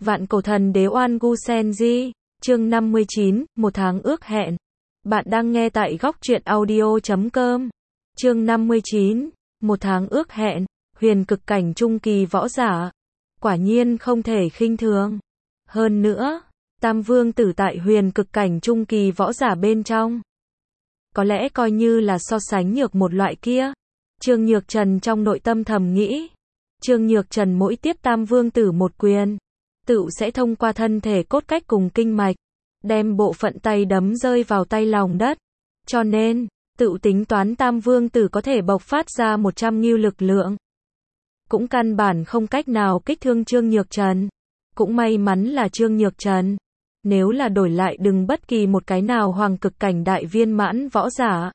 Vạn cổ thần đế Oan Gu Senji, chương 59, một tháng ước hẹn. Bạn đang nghe tại góc truyện audio.com. Chương 59, một tháng ước hẹn, huyền cực cảnh trung kỳ võ giả. Quả nhiên không thể khinh thường. Hơn nữa, Tam Vương tử tại huyền cực cảnh trung kỳ võ giả bên trong. Có lẽ coi như là so sánh nhược một loại kia. Trương Nhược Trần trong nội tâm thầm nghĩ. Trương Nhược Trần mỗi tiếp Tam Vương tử một quyền, tựu sẽ thông qua thân thể cốt cách cùng kinh mạch, đem bộ phận tay đấm rơi vào tay lòng đất. Cho nên, tựu tính toán Tam Vương tử có thể bộc phát ra 100 ngưu lực lượng, cũng căn bản không cách nào kích thương Trương Nhược Trần. Cũng may mắn là Trương Nhược Trần, nếu là đổi lại đừng bất kỳ một cái nào hoàng cực cảnh đại viên mãn võ giả,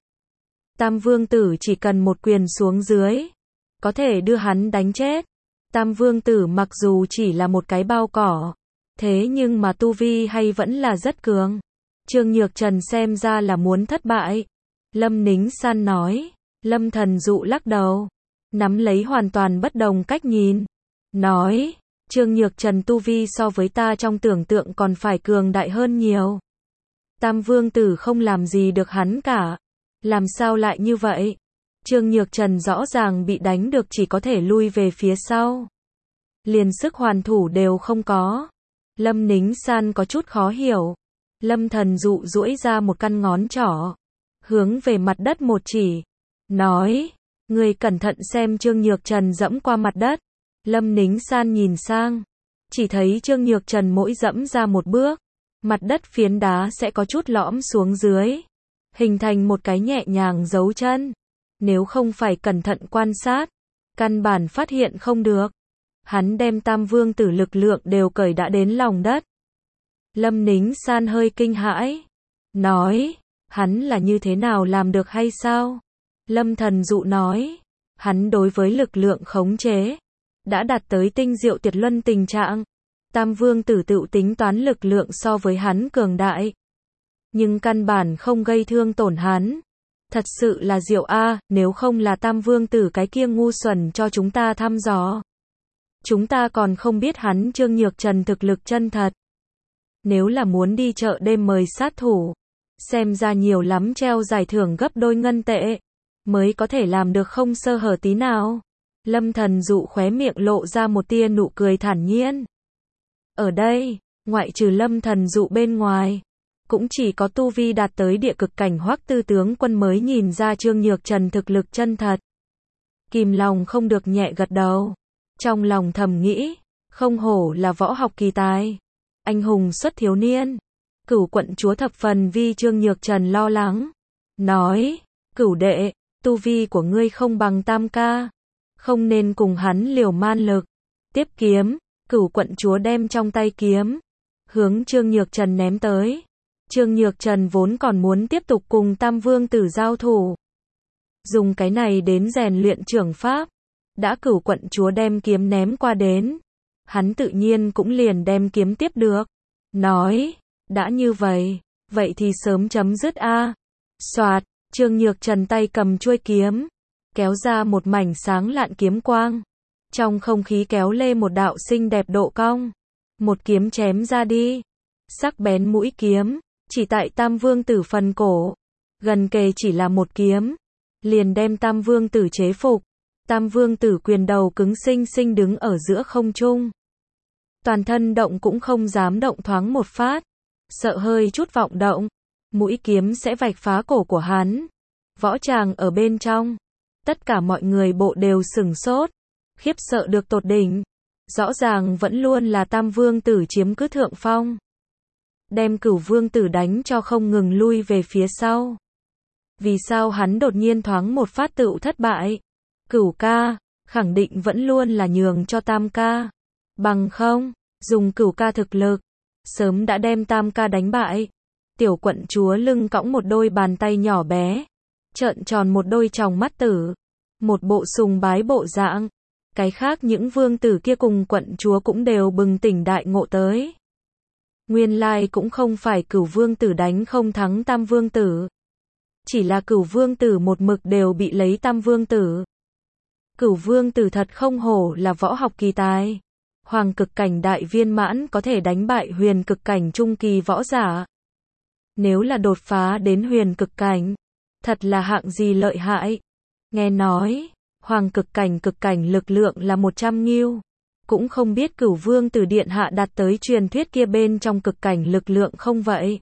Tam Vương tử chỉ cần một quyền xuống dưới, có thể đưa hắn đánh chết. Tam Vương tử mặc dù chỉ là một cái bao cỏ, thế nhưng mà tu vi hay vẫn là rất cường. Trương Nhược Trần xem ra là muốn thất bại. Lâm Nính San nói. Lâm Thần Dụ lắc đầu, nắm lấy hoàn toàn bất đồng cách nhìn, nói, Trương Nhược Trần tu vi so với ta trong tưởng tượng còn phải cường đại hơn nhiều. Tam Vương tử không làm gì được hắn cả. Làm sao lại như vậy? Trương Nhược Trần rõ ràng bị đánh được chỉ có thể lui về phía sau, liền sức hoàn thủ đều không có. Lâm Nính San có chút khó hiểu. Lâm Thần Dụ duỗi ra một căn ngón trỏ, hướng về mặt đất một chỉ, nói, người cẩn thận xem. Trương Nhược Trần dẫm qua mặt đất. Lâm Nính San nhìn sang, chỉ thấy Trương Nhược Trần mỗi dẫm ra một bước, mặt đất phiến đá sẽ có chút lõm xuống dưới, hình thành một cái nhẹ nhàng dấu chân. Nếu không phải cẩn thận quan sát, căn bản phát hiện không được. Hắn đem Tam Vương tử lực lượng đều cởi đã đến lòng đất. Lâm Nính San hơi kinh hãi, nói, hắn là như thế nào làm được hay sao? Lâm Thần Dụ nói, hắn đối với lực lượng khống chế đã đạt tới tinh diệu tuyệt luân tình trạng. Tam Vương tử tự tính toán lực lượng so với hắn cường đại, nhưng căn bản không gây thương tổn hắn. Thật sự là diệu a, nếu không là Tam Vương tử cái kia ngu xuẩn cho chúng ta thăm dò, chúng ta còn không biết hắn Trương Nhược Trần thực lực chân thật. Nếu là muốn đi chợ đêm mời sát thủ, xem ra nhiều lắm treo giải thưởng gấp đôi ngân tệ, mới có thể làm được không sơ hở tí nào. Lâm Thần Dụ khóe miệng lộ ra một tia nụ cười thản nhiên. Ở đây, ngoại trừ Lâm Thần Dụ bên ngoài, cũng chỉ có tu vi đạt tới địa cực cảnh Hoắc Tư tướng quân mới nhìn ra Trương Nhược Trần thực lực chân thật. Kìm lòng không được nhẹ gật đầu, trong lòng thầm nghĩ, không hổ là võ học kỳ tài, anh hùng xuất thiếu niên. Cửu quận chúa thập phần vì Trương Nhược Trần lo lắng, nói, Cửu đệ, tu vi của ngươi không bằng Tam ca, không nên cùng hắn liều man lực. Tiếp kiếm, Cửu quận chúa đem trong tay kiếm hướng Trương Nhược Trần ném tới. Trương Nhược Trần vốn còn muốn tiếp tục cùng Tam Vương tử giao thủ, dùng cái này đến rèn luyện trưởng pháp. Đã Cửu quận chúa đem kiếm ném qua đến, hắn tự nhiên cũng liền đem kiếm tiếp được, nói, đã như vậy, vậy thì sớm chấm dứt a. Soạt, Trương Nhược Trần tay cầm chuôi kiếm, kéo ra một mảnh sáng lạn kiếm quang, trong không khí kéo lê một đạo xinh đẹp độ cong, một kiếm chém ra đi. Sắc bén mũi kiếm chỉ tại Tam Vương tử phần cổ, gần kề chỉ là một kiếm, liền đem Tam Vương tử chế phục. Tam Vương tử quyền đầu cứng xinh xinh đứng ở giữa không trung, toàn thân động cũng không dám động thoáng một phát, sợ hơi chút vọng động, mũi kiếm sẽ vạch phá cổ của hắn. Võ tràng ở bên trong, tất cả mọi người bộ đều sửng sốt, khiếp sợ được tột đỉnh. Rõ ràng vẫn luôn là Tam Vương tử chiếm cứ thượng phong, đem Cửu Vương tử đánh cho không ngừng lui về phía sau. Vì sao hắn đột nhiên thoáng một phát tựu thất bại? Cửu ca, khẳng định vẫn luôn là nhường cho Tam ca. Bằng không, dùng Cửu ca thực lực, sớm đã đem Tam ca đánh bại. Tiểu quận chúa lưng cõng một đôi bàn tay nhỏ bé, trợn tròn một đôi tròng mắt tử, một bộ sùng bái bộ dạng. Cái khác những vương tử kia cùng quận chúa cũng đều bừng tỉnh đại ngộ tới. Nguyên lai cũng không phải Cửu Vương tử đánh không thắng Tam Vương tử, chỉ là Cửu Vương tử một mực đều bị lấy Tam Vương tử. Cửu Vương tử thật không hổ là võ học kỳ tài, Hoàng cực cảnh đại viên mãn có thể đánh bại huyền cực cảnh trung kỳ võ giả. Nếu là đột phá đến huyền cực cảnh, thật là hạng gì lợi hại. Nghe nói, hoàng cực cảnh lực lượng là 100 nghiêu. Cũng không biết Cửu Vương Tử Điện Hạ đạt tới truyền thuyết kia bên trong cực cảnh lực lượng không vậy?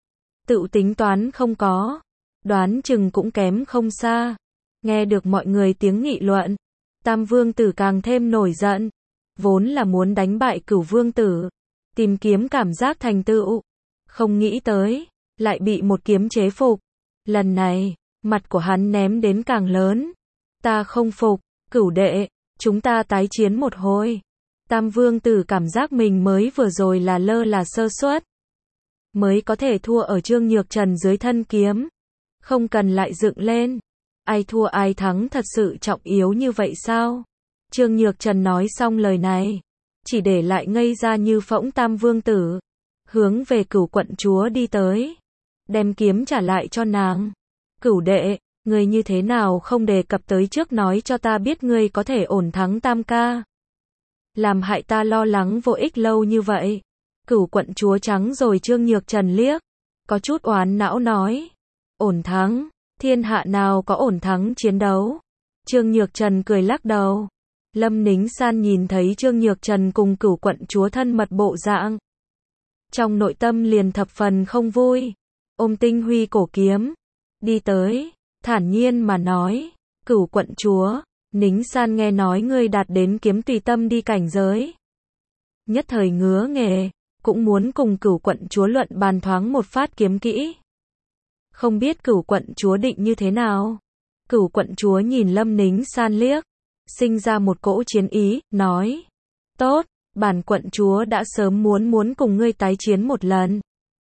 Tự tính toán không có, đoán chừng cũng kém không xa. Nghe được mọi người tiếng nghị luận, Tam Vương Tử càng thêm nổi giận. Vốn là muốn đánh bại Cửu Vương Tử, tìm kiếm cảm giác thành tựu. Không nghĩ tới, lại bị một kiếm chế phục. Lần này, mặt của hắn ném đến càng lớn. Ta không phục, Cửu đệ, chúng ta tái chiến một hồi. Tam Vương Tử cảm giác mình mới vừa rồi là lơ là sơ suất, mới có thể thua ở Trương Nhược Trần dưới thân kiếm. Không cần lại dựng lên. Ai thua ai thắng thật sự trọng yếu như vậy sao? Trương Nhược Trần nói xong lời này, chỉ để lại ngây ra như phỗng Tam Vương Tử, hướng về Cửu quận chúa đi tới, đem kiếm trả lại cho nàng. Cửu đệ, ngươi như thế nào không đề cập tới trước nói cho ta biết ngươi có thể ổn thắng Tam ca. Làm hại ta lo lắng vô ích lâu như vậy. Cửu quận chúa trắng rồi Trương Nhược Trần liếc, có chút oán não nói. Ổn thắng, thiên hạ nào có ổn thắng chiến đấu. Trương Nhược Trần cười lắc đầu. Lâm Nính San nhìn thấy Trương Nhược Trần cùng Cửu quận chúa thân mật bộ dạng, trong nội tâm liền thập phần không vui. Ôm tinh huy cổ kiếm, đi tới, thản nhiên mà nói. Cửu quận chúa, Nính San nghe nói ngươi đạt đến kiếm tùy tâm đi cảnh giới. Nhất thời ngứa nghề, cũng muốn cùng Cửu quận chúa luận bàn thoáng một phát kiếm kỹ. Không biết Cửu quận chúa định như thế nào? Cửu quận chúa nhìn Lâm Nính San liếc, sinh ra một cỗ chiến ý, nói. Tốt, bản quận chúa đã sớm muốn cùng ngươi tái chiến một lần.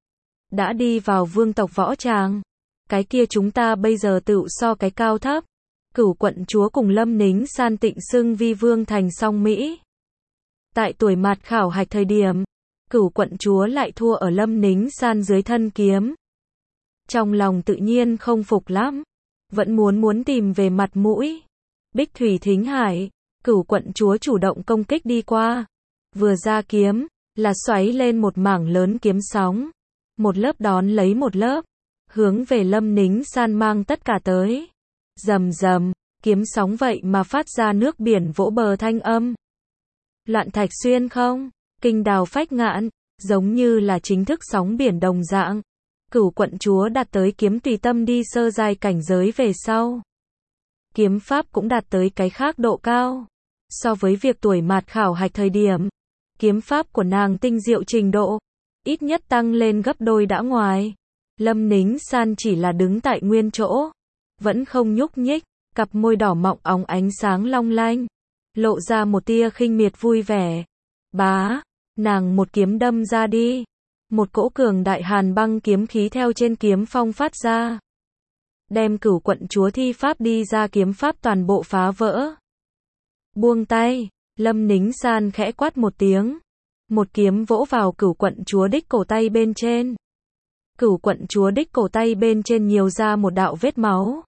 Đã đi vào vương tộc võ tràng. Cái kia chúng ta bây giờ tự so cái cao thấp. Cửu quận chúa cùng Lâm Nính San tịnh xưng vi vương thành song Mỹ. Tại tuổi mạt khảo hạch thời điểm, Cửu quận chúa lại thua ở Lâm Nính San dưới thân kiếm. Trong lòng tự nhiên không phục lắm, vẫn muốn tìm về mặt mũi. Bích Thủy Thính Hải, Cửu quận chúa chủ động công kích đi qua. Vừa ra kiếm, là xoáy lên một mảng lớn kiếm sóng. Một lớp đón lấy một lớp, hướng về Lâm Nính San mang tất cả tới. Rầm rầm, kiếm sóng vậy mà phát ra nước biển vỗ bờ thanh âm. Loạn thạch xuyên không, kinh đào phách ngạn, giống như là chính thức sóng biển đồng dạng. Cửu quận chúa đạt tới kiếm tùy tâm đi sơ giai cảnh giới về sau. Kiếm pháp cũng đạt tới cái khác độ cao. So với việc tuổi mạt khảo hạch thời điểm, kiếm pháp của nàng tinh diệu trình độ, ít nhất tăng lên gấp đôi đã ngoài. Lâm Nính San chỉ là đứng tại nguyên chỗ, vẫn không nhúc nhích, cặp môi đỏ mọng óng ánh sáng long lanh, lộ ra một tia khinh miệt vui vẻ. Bá, nàng một kiếm đâm ra đi. Một cỗ cường đại hàn băng kiếm khí theo trên kiếm phong phát ra, đem Cửu quận chúa thi pháp đi ra kiếm pháp toàn bộ phá vỡ. Buông tay, Lâm Nính San khẽ quát một tiếng. Một kiếm vỗ vào Cửu quận chúa đích cổ tay bên trên. Cửu quận chúa đích cổ tay bên trên nhiều ra một đạo vết máu.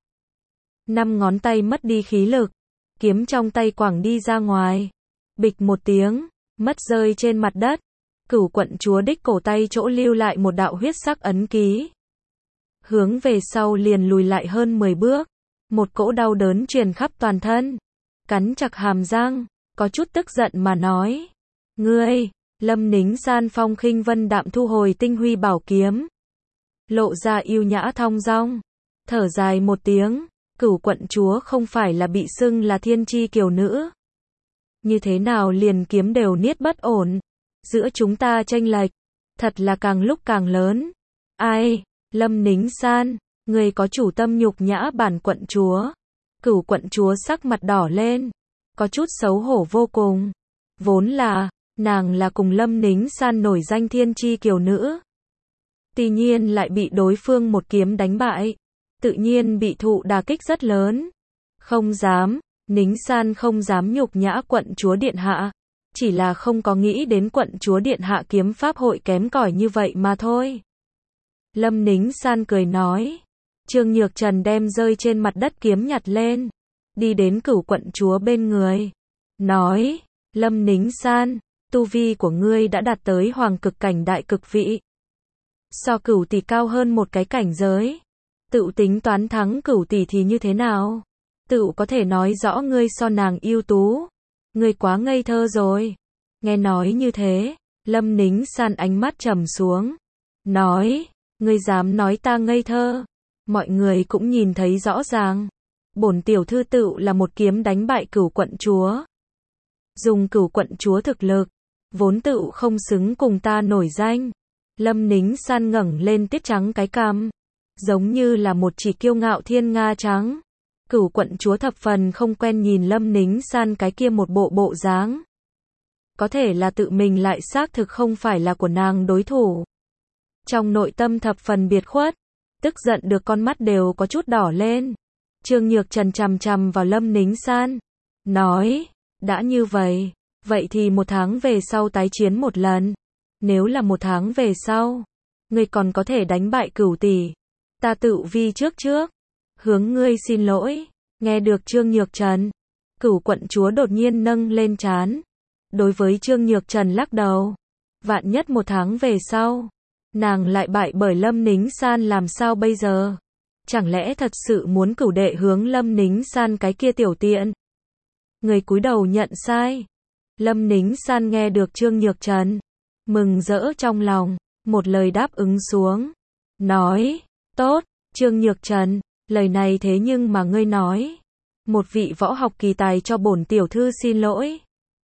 5 ngón tay mất đi khí lực, kiếm trong tay quẳng đi ra ngoài. Bịch một tiếng, mất rơi trên mặt đất. Cửu quận chúa đích cổ tay chỗ lưu lại một đạo huyết sắc ấn ký. Hướng về sau liền lùi lại hơn 10 bước. Một cỗ đau đớn truyền khắp toàn thân. Cắn chặt hàm răng, có chút tức giận mà nói. Ngươi, Lâm Nính San phong khinh vân đạm thu hồi tinh huy bảo kiếm. Lộ ra yêu nhã thong dong. Thở dài một tiếng, Cửu quận chúa không phải là bị xưng là thiên chi kiều nữ. Như thế nào liền kiếm đều niết bất ổn. Giữa chúng ta chênh lệch, thật là càng lúc càng lớn. Ai, Lâm Nính San, người có chủ tâm nhục nhã bản quận chúa. Cửu quận chúa sắc mặt đỏ lên, có chút xấu hổ vô cùng. Vốn là, nàng là cùng Lâm Nính San nổi danh thiên chi kiều nữ. Tuy nhiên lại bị đối phương một kiếm đánh bại, tự nhiên bị thụ đả kích rất lớn. Không dám, Nính San không dám nhục nhã quận chúa điện hạ. Chỉ là không có nghĩ đến quận chúa điện hạ kiếm pháp hội kém cỏi như vậy mà thôi. Lâm Nính San cười nói. Trương Nhược Trần đem rơi trên mặt đất kiếm nhặt lên, đi đến Cửu quận chúa bên người. Nói, Lâm Nính San, tu vi của ngươi đã đạt tới hoàng cực cảnh đại cực vị. So Cửu tỷ cao hơn một cái cảnh giới. Tựu tính toán thắng Cửu tỷ thì như thế nào? Tựu có thể nói rõ ngươi so nàng ưu tú. Ngươi quá ngây thơ rồi. Nghe nói như thế, Lâm Nính San ánh mắt trầm xuống. Nói, ngươi dám nói ta ngây thơ. Mọi người cũng nhìn thấy rõ ràng. Bổn tiểu thư tựu là một kiếm đánh bại Cửu quận chúa. Dùng Cửu quận chúa thực lực, vốn tựu không xứng cùng ta nổi danh. Lâm Nính San ngẩng lên tiết trắng cái cằm, giống như là một chỉ kiêu ngạo thiên nga trắng. Cửu quận chúa thập phần không quen nhìn Lâm Nính San cái kia một bộ dáng. Có thể là tự mình lại xác thực không phải là của nàng đối thủ. Trong nội tâm thập phần biệt khuất, tức giận được con mắt đều có chút đỏ lên. Trương Nhược Trần chằm chằm vào Lâm Nính San, nói, đã như vậy, vậy thì 1 tháng về sau tái chiến một lần. Nếu là 1 tháng về sau, ngươi còn có thể đánh bại Cửu tỷ, ta tự vi trước, hướng ngươi xin lỗi. Nghe được Trương Nhược Trần, Cửu quận chúa đột nhiên nâng lên trán. Đối với Trương Nhược Trần lắc đầu, vạn nhất 1 tháng về sau, nàng lại bại bởi Lâm Nính San làm sao bây giờ? Chẳng lẽ thật sự muốn Cửu đệ hướng Lâm Nính San cái kia tiểu tiện? Người cúi đầu nhận sai. Lâm Nính San nghe được Trương Nhược Trần, mừng rỡ trong lòng, một lời đáp ứng xuống. Nói, tốt, Trương Nhược Trần, lời này thế nhưng mà ngươi nói. Một vị võ học kỳ tài cho bổn tiểu thư xin lỗi.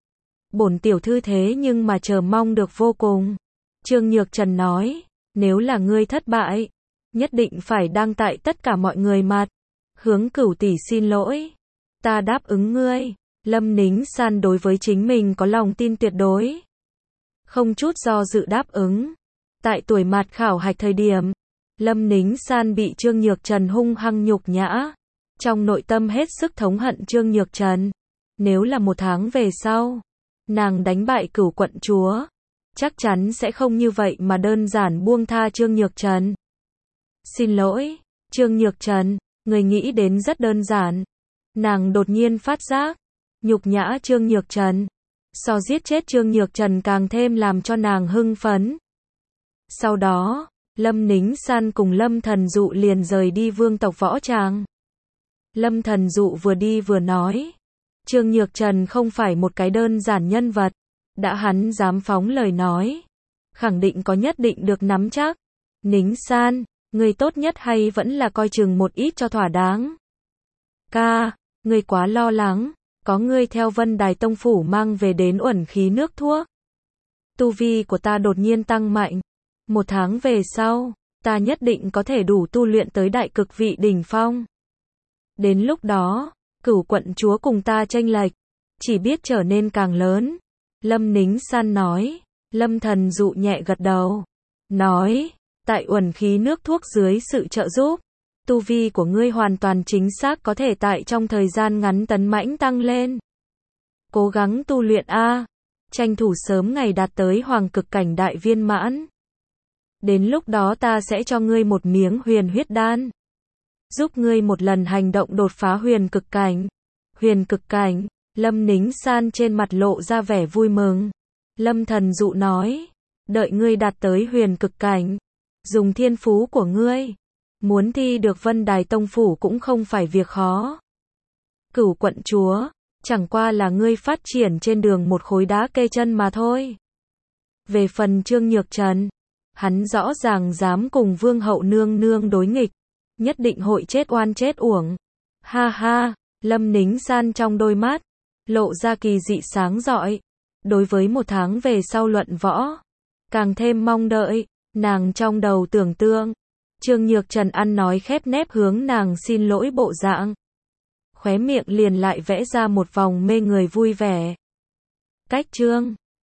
Bổn tiểu thư thế nhưng mà chờ mong được vô cùng. Trương Nhược Trần nói, nếu là ngươi thất bại, nhất định phải đăng tại tất cả mọi người mặt. Hướng Cửu tỷ xin lỗi. Ta đáp ứng ngươi. Lâm Nính San đối với chính mình có lòng tin tuyệt đối. Không chút do dự đáp ứng. Tại tuổi mặt khảo hạch thời điểm, Lâm Nính San bị Trương Nhược Trần hung hăng nhục nhã. Trong nội tâm hết sức thống hận Trương Nhược Trần. Nếu là 1 tháng về sau, nàng đánh bại Cửu quận chúa, chắc chắn sẽ không như vậy mà đơn giản buông tha Trương Nhược Trần. Xin lỗi, Trương Nhược Trần, người nghĩ đến rất đơn giản. Nàng đột nhiên phát giác, nhục nhã Trương Nhược Trần, so giết chết Trương Nhược Trần càng thêm làm cho nàng hưng phấn. Sau đó, Lâm Nính San cùng Lâm Thần Dụ liền rời đi vương tộc võ tràng. Lâm Thần Dụ vừa đi vừa nói, Trương Nhược Trần không phải một cái đơn giản nhân vật, đã hắn dám phóng lời nói, khẳng định có nhất định được nắm chắc. Nính San, người tốt nhất hay vẫn là coi chừng một ít cho thỏa đáng. Ca, người quá lo lắng, có ngươi theo Vân Đài Tông phủ mang về đến uẩn khí nước thuốc. Tu vi của ta đột nhiên tăng mạnh, 1 tháng về sau, ta nhất định có thể đủ tu luyện tới đại cực vị đỉnh phong. Đến lúc đó, Cửu quận chúa cùng ta chênh lệch, chỉ biết trở nên càng lớn. Lâm Nính San nói. Lâm Thần Dụ nhẹ gật đầu, nói, tại uẩn khí nước thuốc dưới sự trợ giúp, tu vi của ngươi hoàn toàn chính xác có thể tại trong thời gian ngắn tấn mãnh tăng lên. Cố gắng tu luyện a, tranh thủ sớm ngày đạt tới hoàng cực cảnh đại viên mãn. Đến lúc đó ta sẽ cho ngươi một miếng huyền huyết đan, giúp ngươi một lần hành động đột phá huyền cực cảnh. Huyền cực cảnh, Lâm Nính San trên mặt lộ ra vẻ vui mừng. Lâm Thần Dụ nói, đợi ngươi đạt tới huyền cực cảnh, dùng thiên phú của ngươi, muốn thi được Vân Đài Tông phủ cũng không phải việc khó. Cửu quận chúa, chẳng qua là ngươi phát triển trên đường một khối đá kê chân mà thôi. Về phần Trương Nhược Trần, hắn rõ ràng dám cùng Vương hậu nương nương đối nghịch, nhất định hội chết oan chết uổng. Ha ha, Lâm Nính San trong đôi mắt lộ ra kỳ dị sáng rọi. Đối với 1 tháng về sau luận võ, càng thêm mong đợi. Nàng trong đầu tưởng tượng, Trương Nhược Trần ăn nói khép nép hướng nàng xin lỗi bộ dạng, khóe miệng liền lại vẽ ra một vòng mê người vui vẻ. Cách chương